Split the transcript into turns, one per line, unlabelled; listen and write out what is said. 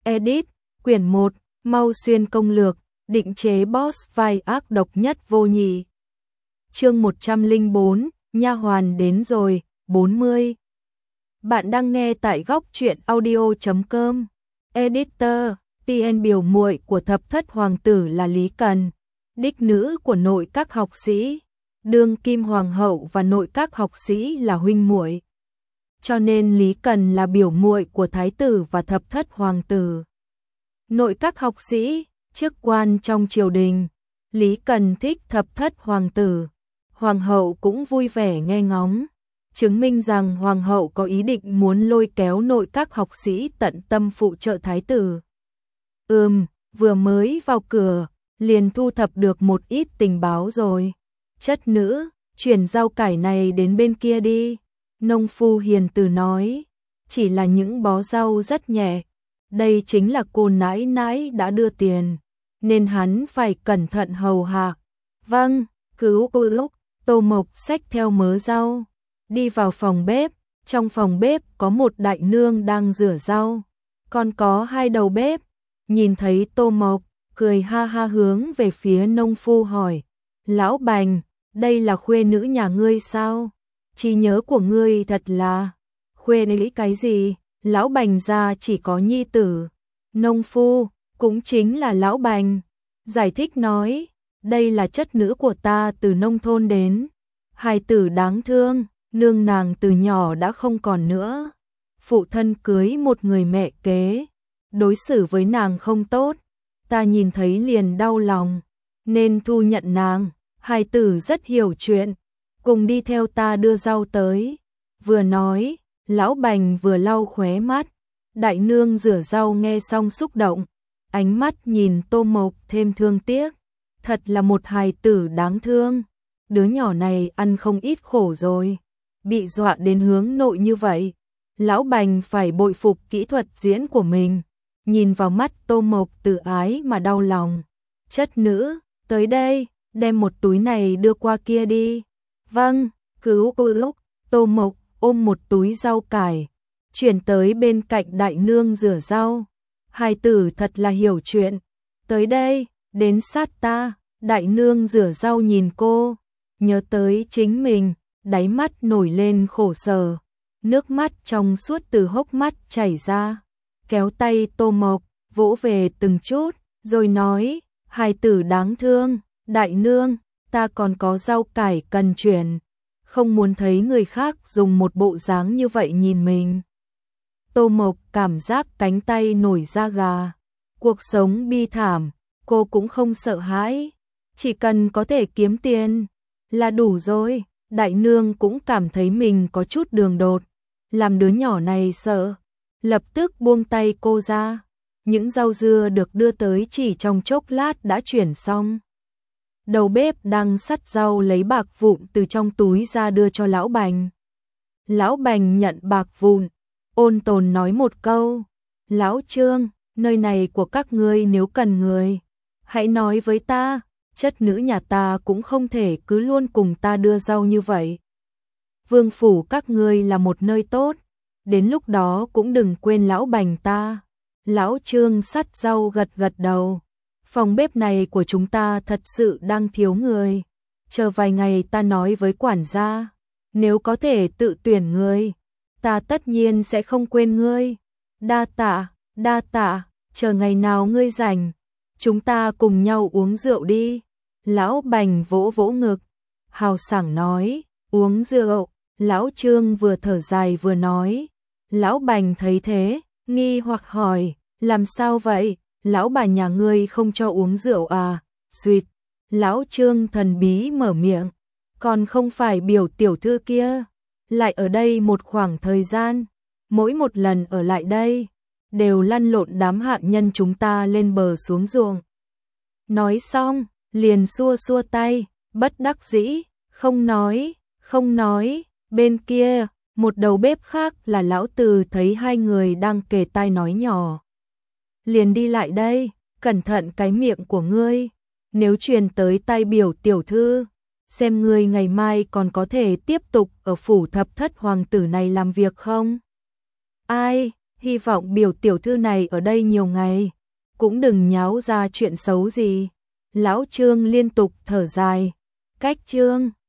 Edit, quyển 1, Mau Xuyên công lược, định chế boss vai ác độc nhất vô nhị. Chương 104, nha hoàn đến rồi, 40. Bạn đang nghe tại góc truyện audio.com. Editor, TN biểu muội của thập thất hoàng tử là Lý Cần, đích nữ của nội các học sĩ, đương kim hoàng hậu và nội các học sĩ là huynh muội. Cho nên Lý Cần là biểu muội của thái tử và thập thất hoàng tử. Nội các học sĩ, chức quan trong triều đình, Lý Cần thích thập thất hoàng tử. Hoàng hậu cũng vui vẻ nghe ngóng, chứng minh rằng hoàng hậu có ý định muốn lôi kéo nội các học sĩ tận tâm phụ trợ thái tử. Vừa mới vào cửa, liền thu thập được một ít tình báo rồi. Chất nữ, chuyển rau cải này đến bên kia đi. Nông phu hiền từ nói, chỉ là những bó rau rất nhẹ. Đây chính là cô nãi nãi đã đưa tiền, nên hắn phải cẩn thận hầu hạ. Vâng, cứu cô lúc. Tô Mộc xách theo mớ rau, đi vào phòng bếp. Trong phòng bếp có một đại nương đang rửa rau, còn có hai đầu bếp. Nhìn thấy Tô Mộc, cười ha ha hướng về phía nông phu hỏi, lão Bành, đây là khuê nữ nhà ngươi sao? Trí nhớ của ngươi thật là... Khuê nữ cái gì? Lão Bành gia chỉ có nhi tử. Nông phu, cũng chính là lão Bành, giải thích nói, đây là chất nữ của ta từ nông thôn đến. Hài tử đáng thương, nương nàng từ nhỏ đã không còn nữa. Phụ thân cưới một người mẹ kế, đối xử với nàng không tốt, ta nhìn thấy liền đau lòng, nên thu nhận nàng. Hài tử rất hiểu chuyện, cùng đi theo ta đưa rau tới. Vừa nói, lão Bành vừa lau khóe mắt. Đại nương rửa rau nghe xong xúc động, ánh mắt nhìn Tô Mộc thêm thương tiếc. Thật là một hài tử đáng thương, đứa nhỏ này ăn không ít khổ rồi, bị dọa đến hướng nội như vậy. Lão Bành phải bội phục kỹ thuật diễn của mình, nhìn vào mắt Tô Mộc tự ái mà đau lòng. Chất nữ, tới đây, đem một túi này đưa qua kia đi. Vâng, cứu cô lúc. Tô Mộc ôm một túi rau cải, chuyển tới bên cạnh đại nương rửa rau. Hài tử thật là hiểu chuyện, tới đây, đến sát ta. Đại nương rửa rau nhìn cô, nhớ tới chính mình, đáy mắt nổi lên khổ sở, nước mắt trong suốt từ hốc mắt chảy ra. Kéo tay Tô Mộc, vỗ về từng chút, rồi nói, hài tử đáng thương, đại nương, ta còn có rau cải cần chuyển, không muốn thấy người khác dùng một bộ dáng như vậy nhìn mình. Tô Mộc cảm giác cánh tay nổi da gà, cuộc sống bi thảm, cô cũng không sợ hãi. Chỉ cần có thể kiếm tiền là đủ rồi. Đại nương cũng cảm thấy mình có chút đường đột, làm đứa nhỏ này sợ, lập tức buông tay cô ra. Những rau dưa được đưa tới chỉ trong chốc lát đã chuyển xong. Đầu bếp đang sắt rau lấy bạc vụn từ trong túi ra đưa cho lão Bành. Lão Bành nhận bạc vụn, ôn tồn nói một câu, lão Trương, nơi này của các ngươi, nếu cần người, hãy nói với ta. Chất nữ nhà ta cũng không thể cứ luôn cùng ta đưa rau như vậy. Vương phủ các ngươi là một nơi tốt, đến lúc đó cũng đừng quên lão Bành ta. Lão Trương sắt rau gật gật đầu. Phòng bếp này của chúng ta thật sự đang thiếu người. Chờ vài ngày ta nói với quản gia, nếu có thể tự tuyển người, ta tất nhiên sẽ không quên ngươi. Đa tạ, chờ ngày nào ngươi rảnh, chúng ta cùng nhau uống rượu đi. Lão Bành vỗ vỗ ngực, hào sảng nói, uống rượu. Lão Trương vừa thở dài vừa nói. Lão Bành thấy thế, nghi hoặc hỏi, làm sao vậy? Lão bà nhà ngươi không cho uống rượu à? Xuyệt. Lão Trương thần bí mở miệng, còn không phải biểu tiểu thư kia lại ở đây một khoảng thời gian, mỗi một lần ở lại đây đều lăn lộn đám hạ nhân chúng ta lên bờ xuống ruộng. Nói xong, liền xua xua tay, bất đắc dĩ, không nói. Bên kia, một đầu bếp khác là lão Từ thấy hai người đang kề tai nói nhỏ, liền đi lại đây, cẩn thận cái miệng của ngươi, nếu truyền tới tai biểu tiểu thư, xem ngươi ngày mai còn có thể tiếp tục ở phủ thập thất hoàng tử này làm việc không. Ai, hy vọng biểu tiểu thư này ở đây nhiều ngày, cũng đừng nháo ra chuyện xấu gì. Lão Trương liên tục thở dài. Cách Trương